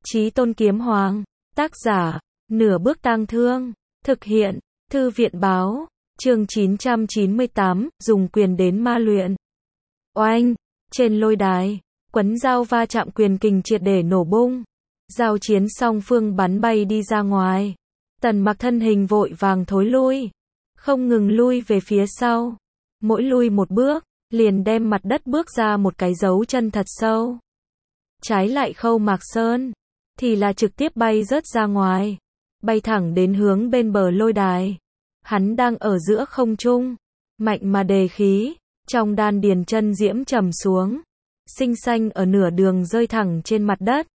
Chí Tôn Kiếm Hoàng. Tác giả, Nửa Bước Tang Thương. Thực hiện, Thư viện báo. Chương 998, dùng quyền đến ma luyện. Oanh, trên lôi đài, quấn dao va chạm quyền kình triệt để nổ bung. Giao chiến song phương bắn bay đi ra ngoài. Tần Mặc thân hình vội vàng thối lui, không ngừng lui về phía sau. Mỗi lui một bước, liền đem mặt đất bước ra một cái dấu chân thật sâu. Trái lại Khâu Mạc Sơn, thì là trực tiếp bay rớt ra ngoài, bay thẳng đến hướng bên bờ lôi đài. Hắn đang ở giữa không trung, mạnh mà đề khí, trong đan điền chân diễm trầm xuống, sinh xanh ở nửa đường rơi thẳng trên mặt đất.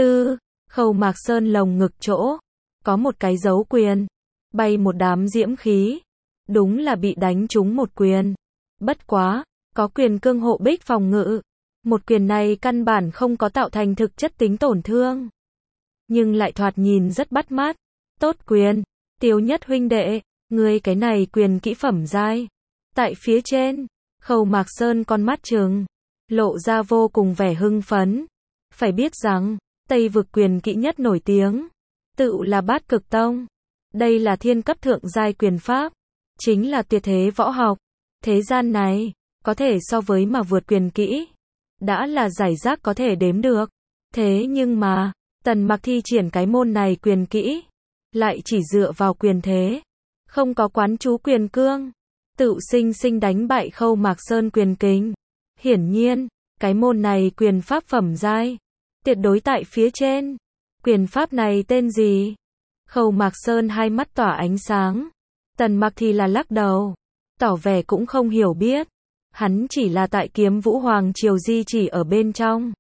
Khâu Mạc Sơn lồng ngực chỗ, có một cái dấu quyền, bay một đám diễm khí, đúng là bị đánh trúng một quyền. Bất quá, có quyền cương hộ bích phòng ngự, một quyền này căn bản không có tạo thành thực chất tính tổn thương, nhưng lại thoạt nhìn rất bắt mắt. Tốt quyền, Tiêu Nhất huynh đệ, ngươi cái này quyền kỹ phẩm giai. Tại phía trên, Khâu Mạc Sơn con mắt trừng, lộ ra vô cùng vẻ hưng phấn. Phải biết rằng, Tây vực quyền kỹ nhất nổi tiếng, tự là Bát Cực Tông. Đây là thiên cấp thượng giai quyền pháp, chính là tuyệt thế võ học. Thế gian này, có thể so với mà vượt quyền kỹ, đã là giải rác có thể đếm được. Thế nhưng mà, Tần Mặc thi triển cái môn này quyền kỹ, lại chỉ dựa vào quyền thế, không có quán chú quyền cương, tự sinh sinh đánh bại Khâu Mạc Sơn quyền kình. Hiển nhiên, cái môn này quyền pháp phẩm giai, tuyệt đối tại phía trên. Quyền pháp này tên gì? Khâu Mạc Sơn hai mắt tỏa ánh sáng. Tần Mặc thì là lắc đầu, tỏ vẻ cũng không hiểu biết. Hắn chỉ là tại Kiếm Vũ Hoàng Triều di chỉ ở bên trong,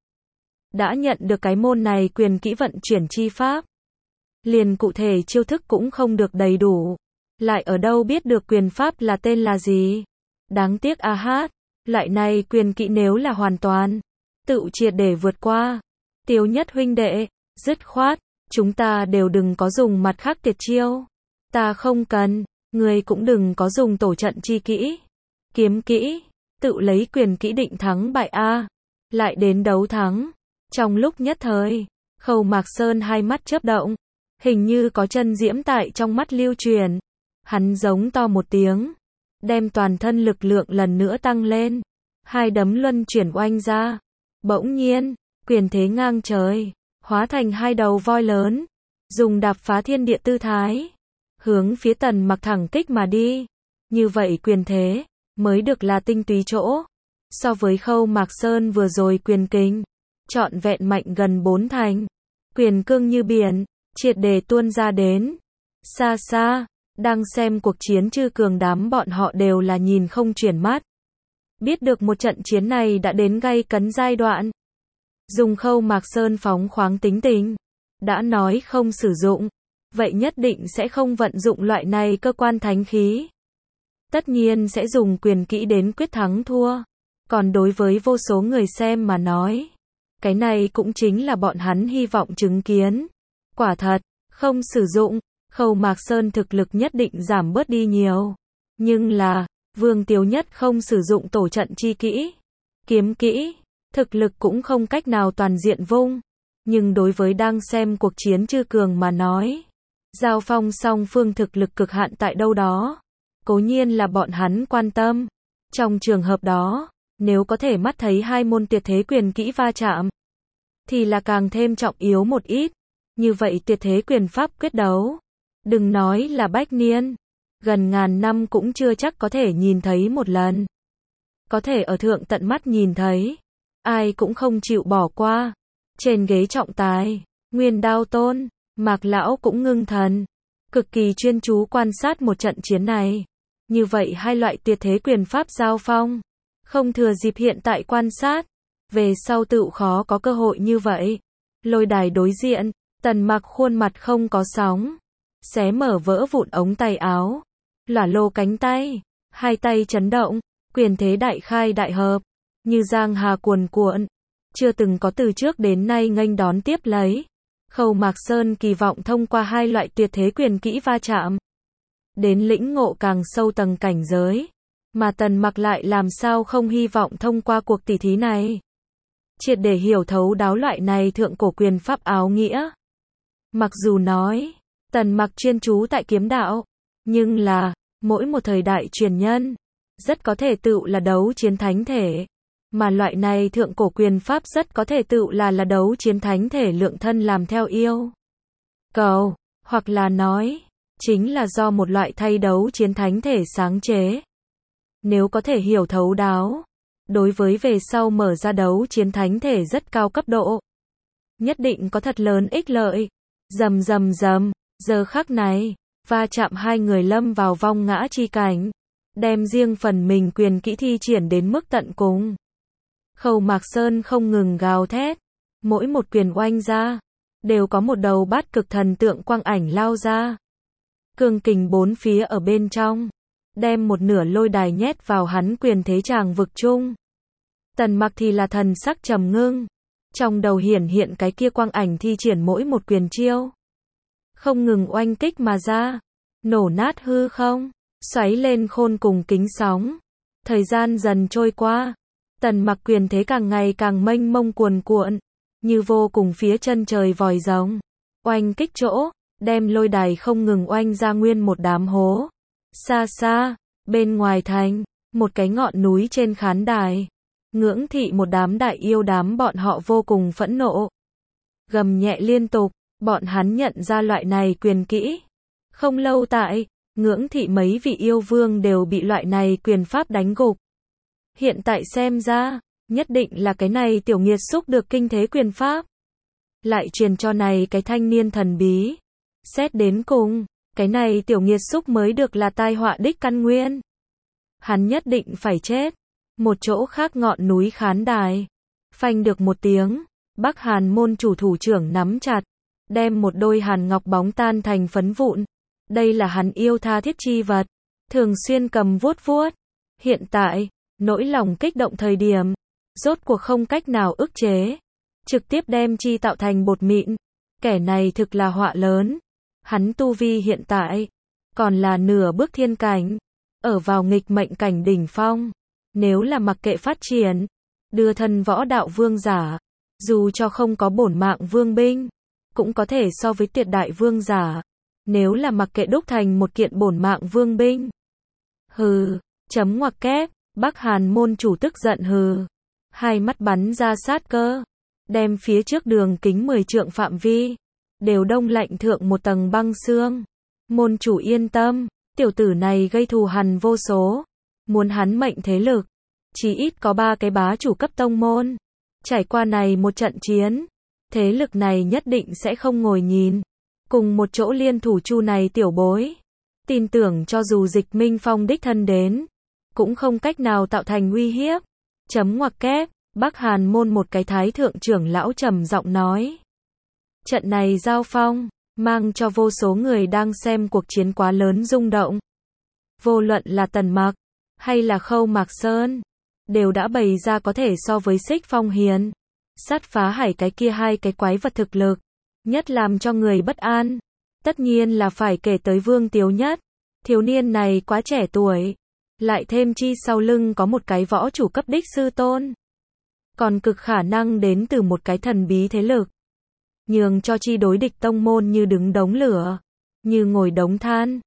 đã nhận được cái môn này quyền kỹ vận chuyển chi pháp, liền cụ thể chiêu thức cũng không được đầy đủ, lại ở đâu biết được quyền pháp là tên là gì. Đáng tiếc a hát, loại này quyền kỹ nếu là hoàn toàn tự triệt để vượt qua, Tiêu Nhất huynh đệ, dứt khoát, chúng ta đều đừng có dùng mặt khác tuyệt chiêu. Ta không cần, người cũng đừng có dùng tổ trận chi kỹ, kiếm kỹ, tự lấy quyền kỹ định thắng bại a. Lại đến đấu thắng. Trong lúc nhất thời, Khâu Mạc Sơn hai mắt chớp động, hình như có chân diễm tại trong mắt lưu truyền. Hắn giống to một tiếng, đem toàn thân lực lượng lần nữa tăng lên, hai đấm luân chuyển oanh ra. Bỗng nhiên, quyền thế ngang trời, hóa thành hai đầu voi lớn, dùng đạp phá thiên địa tư thái, hướng phía Tần Mặc thẳng kích mà đi. Như vậy quyền thế mới được là tinh túy chỗ. So với Khâu Mạc Sơn vừa rồi quyền kình, trọn vẹn mạnh gần 4 thành. Quyền cương như biển, triệt để tuôn ra đến. Xa xa, đang xem cuộc chiến chư cường đám bọn họ đều là nhìn không chuyển mắt. Biết được một trận chiến này đã đến gay cấn giai đoạn. Dùng Khâu Mạc Sơn phóng khoáng tính tình, đã nói không sử dụng, vậy nhất định sẽ không vận dụng loại này cơ quan thánh khí. Tất nhiên sẽ dùng quyền kỹ đến quyết thắng thua. Còn đối với vô số người xem mà nói, cái này cũng chính là bọn hắn hy vọng chứng kiến. Quả thật, không sử dụng, Khâu Mạc Sơn thực lực nhất định giảm bớt đi nhiều. Nhưng là, Vương Tiêu Nhất không sử dụng tổ trận chi kỹ, kiếm kỹ, thực lực cũng không cách nào toàn diện vung. Nhưng đối với đang xem cuộc chiến chư cường mà nói, giao phong song phương thực lực cực hạn tại đâu đó, cố nhiên là bọn hắn quan tâm. Trong trường hợp đó, nếu có thể mắt thấy hai môn tuyệt thế quyền kỹ va chạm, thì là càng thêm trọng yếu một ít. Như vậy tuyệt thế quyền pháp quyết đấu, đừng nói là bách niên, gần ngàn năm cũng chưa chắc có thể nhìn thấy một lần. Có thể ở thượng tận mắt nhìn thấy, ai cũng không chịu bỏ qua. Trên ghế trọng tài, Nguyên Đao Tôn, Mạc Lão cũng ngưng thần, cực kỳ chuyên chú quan sát một trận chiến này. Như vậy hai loại tuyệt thế quyền pháp giao phong, không thừa dịp hiện tại quan sát, về sau tự khó có cơ hội như vậy. Lôi đài đối diện, Tần Mặc khuôn mặt không có sóng, xé mở vỡ vụn ống tay áo, lỏa lồ cánh tay, hai tay chấn động, quyền thế đại khai đại hợp, như giang hà cuồn cuộn, chưa từng có từ trước đến nay nghênh đón tiếp lấy. Khâu Mạc Sơn kỳ vọng thông qua hai loại tuyệt thế quyền kỹ va chạm, đến lĩnh ngộ càng sâu tầng cảnh giới, mà Tần Mặc lại làm sao không hy vọng thông qua cuộc tỷ thí này, triệt để hiểu thấu đáo loại này thượng cổ quyền pháp áo nghĩa. Mặc dù nói, Tần Mặc chuyên chú tại kiếm đạo, nhưng là, mỗi một thời đại truyền nhân, rất có thể tựu là đấu chiến thánh thể. Mà loại này thượng cổ quyền pháp rất có thể tựu là đấu chiến thánh thể lượng thân làm theo yêu cầu, hoặc là nói, chính là do một loại thay đấu chiến thánh thể sáng chế. Nếu có thể hiểu thấu đáo, đối với về sau mở ra đấu chiến thánh thể rất cao cấp độ, nhất định có thật lớn ích lợi. Rầm rầm rầm, giờ khắc này, va chạm hai người lâm vào vong ngã chi cảnh, đem riêng phần mình quyền kỹ thi triển đến mức tận cùng. Khâu Mạc Sơn không ngừng gào thét, mỗi một quyền oanh ra, đều có một đầu bát cực thần tượng quang ảnh lao ra. Cương kình bốn phía ở bên trong, đem một nửa lôi đài nhét vào hắn quyền thế tràng vực chung. Tần Mặc thì là thần sắc trầm ngưng, trong đầu hiển hiện cái kia quang ảnh thi triển mỗi một quyền chiêu, không ngừng oanh kích mà ra, nổ nát hư không, xoáy lên khôn cùng kính sóng. Thời gian dần trôi qua, Tần Mặc quyền thế càng ngày càng mênh mông cuồn cuộn, như vô cùng phía chân trời vòi rồng, oanh kích chỗ, đem lôi đài không ngừng oanh ra nguyên một đám hố. Xa xa, bên ngoài thành, một cái ngọn núi trên khán đài, Ngưỡng Thị một đám đại yêu đám bọn họ vô cùng phẫn nộ, gầm nhẹ liên tục, bọn hắn nhận ra loại này quyền kỹ. Không lâu tại, Ngưỡng Thị mấy vị yêu vương đều bị loại này quyền pháp đánh gục. Hiện tại xem ra, nhất định là cái này tiểu nghiệt xúc được kinh thế quyền pháp, lại truyền cho này cái thanh niên thần bí. Xét đến cùng, cái này tiểu nghiệt xúc mới được là tai họa đích căn nguyên. Hắn nhất định phải chết. Một chỗ khác ngọn núi khán đài, phanh được một tiếng, Bắc Hàn môn chủ thủ trưởng nắm chặt, đem một đôi hàn ngọc bóng tan thành phấn vụn. Đây là hắn yêu tha thiết chi vật, thường xuyên cầm vuốt vuốt. Hiện tại, nỗi lòng kích động thời điểm, rốt cuộc không cách nào ức chế, trực tiếp đem chi tạo thành bột mịn. Kẻ này thực là họa lớn. Hắn tu vi hiện tại, còn là nửa bước thiên cảnh, ở vào nghịch mệnh cảnh đỉnh phong. Nếu là mặc kệ phát triển, đưa thân võ đạo vương giả, dù cho không có bổn mạng vương binh, cũng có thể so với tuyệt đại vương giả. Nếu là mặc kệ đúc thành một kiện bổn mạng vương binh. Hừ, chấm ngoặc kép, Bắc Hàn môn chủ tức giận hừ. Hai mắt bắn ra sát cơ, đem phía trước đường kính 10 trượng phạm vi, đều đông lạnh thượng một tầng băng xương. Môn chủ yên tâm, tiểu tử này gây thù hằn vô số. Muốn hắn mệnh thế lực, chỉ ít có 3 cái bá chủ cấp tông môn. Trải qua này một trận chiến, thế lực này nhất định sẽ không ngồi nhìn. Cùng một chỗ liên thủ chu này tiểu bối. Tin tưởng cho dù Dịch Minh Phong đích thân đến, cũng không cách nào tạo thành uy hiếp. Chấm ngoặc kép, Bắc Hàn môn một cái thái thượng trưởng lão trầm giọng nói. Trận này giao phong, mang cho vô số người đang xem cuộc chiến quá lớn rung động. Vô luận là Tần Mặc, hay là Khâu Mạc Sơn, đều đã bày ra có thể so với Xích Phong Hiền, Sát Phá Hải cái kia hai cái quái vật thực lực. Nhất làm cho người bất an, tất nhiên là phải kể tới Vương Tiếu Nhất. Thiếu niên này quá trẻ tuổi, lại thêm chi sau lưng có một cái võ chủ cấp đích sư tôn, còn cực khả năng đến từ một cái thần bí thế lực, nhường cho chi đối địch tông môn như đứng đống lửa, như ngồi đống than.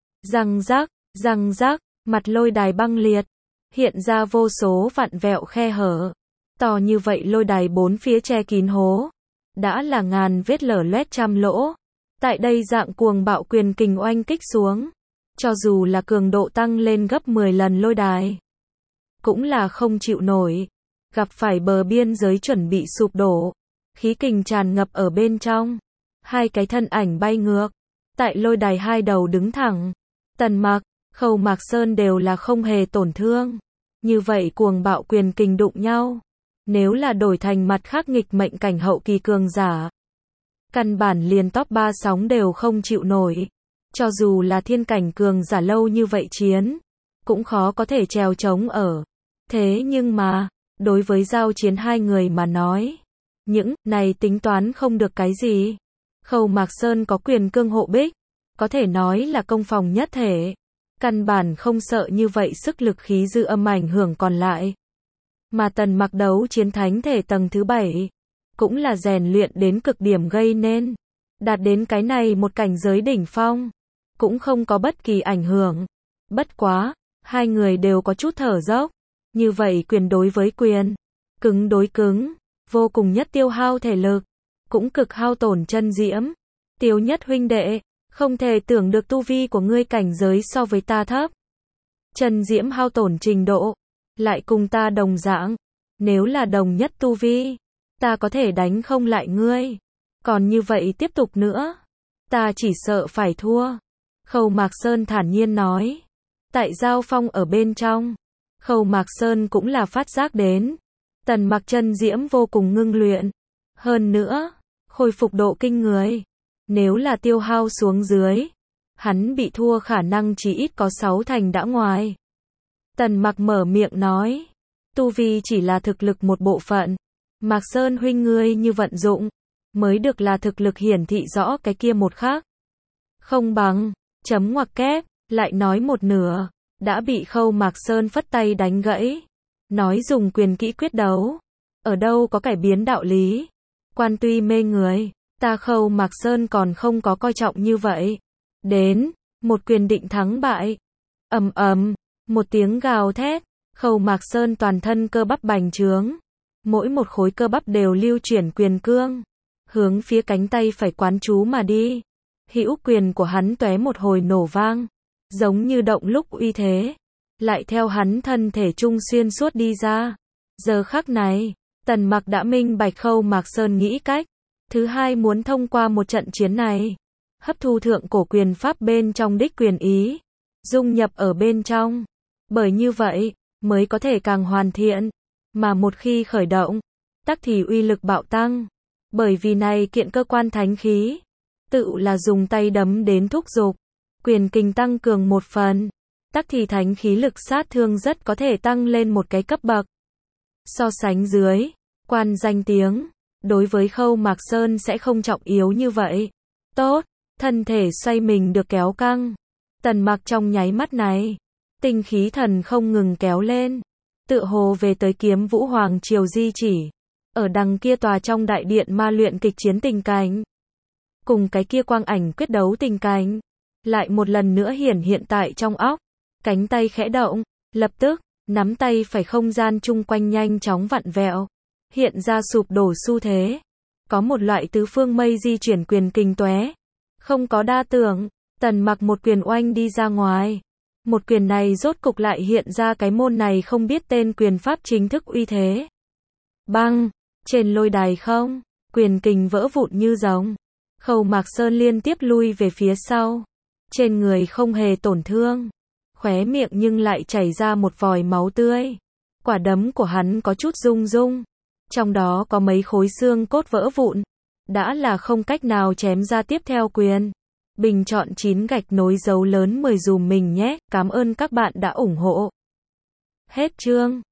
Răng rắc, mặt lôi đài băng liệt, hiện ra vô số vặn vẹo khe hở, to như vậy lôi đài bốn phía che kín hố, đã là ngàn vết lở loét trăm lỗ. Tại đây dạng cuồng bạo quyền kình oanh kích xuống, cho dù là cường độ tăng lên gấp 10 lần lôi đài, cũng là không chịu nổi, gặp phải bờ biên giới chuẩn bị sụp đổ, khí kình tràn ngập ở bên trong, hai cái thân ảnh bay ngược, tại lôi đài hai đầu đứng thẳng, Tần Mặc, Khâu Mạc Sơn đều là không hề tổn thương. Như vậy cuồng bạo quyền kình đụng nhau, nếu là đổi thành mặt khác nghịch mệnh cảnh hậu kỳ cường giả, căn bản liền top 3 sóng đều không chịu nổi. Cho dù là thiên cảnh cường giả lâu như vậy chiến, cũng khó có thể trèo trống ở. Thế nhưng mà, đối với giao chiến hai người mà nói, những này tính toán không được cái gì. Khâu Mạc Sơn có quyền cương hộ bích, có thể nói là công phòng nhất thể, căn bản không sợ như vậy sức lực khí dư âm ảnh hưởng còn lại. Mà Tần Mặc đấu chiến thánh thể tầng thứ 7, cũng là rèn luyện đến cực điểm gây nên. Đạt đến cái này một cảnh giới đỉnh phong, cũng không có bất kỳ ảnh hưởng. Bất quá, hai người đều có chút thở dốc. Như vậy quyền đối với quyền, cứng đối cứng, vô cùng nhất tiêu hao thể lực, cũng cực hao tổn chân diễm. Tiêu Nhất huynh đệ, không thể tưởng được tu vi của ngươi cảnh giới so với ta thấp. Chân diễm hao tổn trình độ, lại cùng ta đồng dạng. Nếu là đồng nhất tu vi, ta có thể đánh không lại ngươi. Còn như vậy tiếp tục nữa, ta chỉ sợ phải thua. Khâu Mạc Sơn thản nhiên nói. Tại giao phong ở bên trong, Khâu Mạc Sơn cũng là phát giác đến. Tần Mặc chân diễm vô cùng ngưng luyện. Hơn nữa, khôi phục độ kinh người. Nếu là tiêu hao xuống dưới, hắn bị thua khả năng chỉ ít có 6 thành đã ngoài. Tần Mặc mở miệng nói. Tu vi chỉ là thực lực một bộ phận. Mạc Sơn huynh ngươi như vận dụng, mới được là thực lực hiển thị rõ cái kia một khác. Không bằng, chấm ngoặc kép, lại nói một nửa, đã bị Khâu Mạc Sơn phất tay đánh gãy. Nói dùng quyền kỹ quyết đấu, ở đâu có cải biến đạo lý. Quan tuy mê người, ta Khâu Mạc Sơn còn không có coi trọng như vậy. Đến, một quyền định thắng bại. Ầm ầm, một tiếng gào thét, Khâu Mạc Sơn toàn thân cơ bắp bành trướng. Mỗi một khối cơ bắp đều lưu chuyển quyền cương, hướng phía cánh tay phải quán chú mà đi. Hữu quyền của hắn tóe một hồi nổ vang, giống như động lúc uy thế, lại theo hắn thân thể trung xuyên suốt đi ra. Giờ khắc này, Tần Mặc đã minh bạch Khâu Mạc Sơn nghĩ cách. Thứ hai muốn thông qua một trận chiến này, hấp thu thượng cổ quyền pháp bên trong đích quyền ý, dung nhập ở bên trong. Bởi như vậy, mới có thể càng hoàn thiện. Mà một khi khởi động, tắc thì uy lực bạo tăng. Bởi vì này kiện cơ quan thánh khí, tự là dùng tay đấm đến thúc giục, quyền kình tăng cường một phần, tắc thì thánh khí lực sát thương rất có thể tăng lên một cái cấp bậc. So sánh dưới, quan danh tiếng, đối với Khâu Mạc Sơn sẽ không trọng yếu như vậy. Tốt, thân thể xoay mình được kéo căng. Tần Mặc trong nháy mắt này, tinh khí thần không ngừng kéo lên, tựa hồ về tới Kiếm Vũ Hoàng Triều di chỉ. Ở đằng kia tòa trong đại điện ma luyện kịch chiến tình cảnh, cùng cái kia quang ảnh quyết đấu tình cảnh, lại một lần nữa hiện tại trong óc. Cánh tay khẽ động, lập tức, nắm tay phải không gian chung quanh nhanh chóng vặn vẹo, hiện ra sụp đổ xu thế. Có một loại tứ phương mây di chuyển quyền kình tóe. Không có đa tưởng, Tần Mặc một quyền oanh đi ra ngoài. Một quyền này rốt cục lại hiện ra cái môn này không biết tên quyền pháp chính thức uy thế. Băng, trên lôi đài không, quyền kình vỡ vụn như rồng. Khâu Mạc Sơn liên tiếp lui về phía sau. Trên người không hề tổn thương, khóe miệng nhưng lại chảy ra một vòi máu tươi. Quả đấm của hắn có chút rung rung, trong đó có mấy khối xương cốt vỡ vụn, đã là không cách nào chém ra tiếp theo quyền. Bình chọn 9 gạch nối dấu lớn 10 dùm mình nhé, cảm ơn các bạn đã ủng hộ. Hết chương.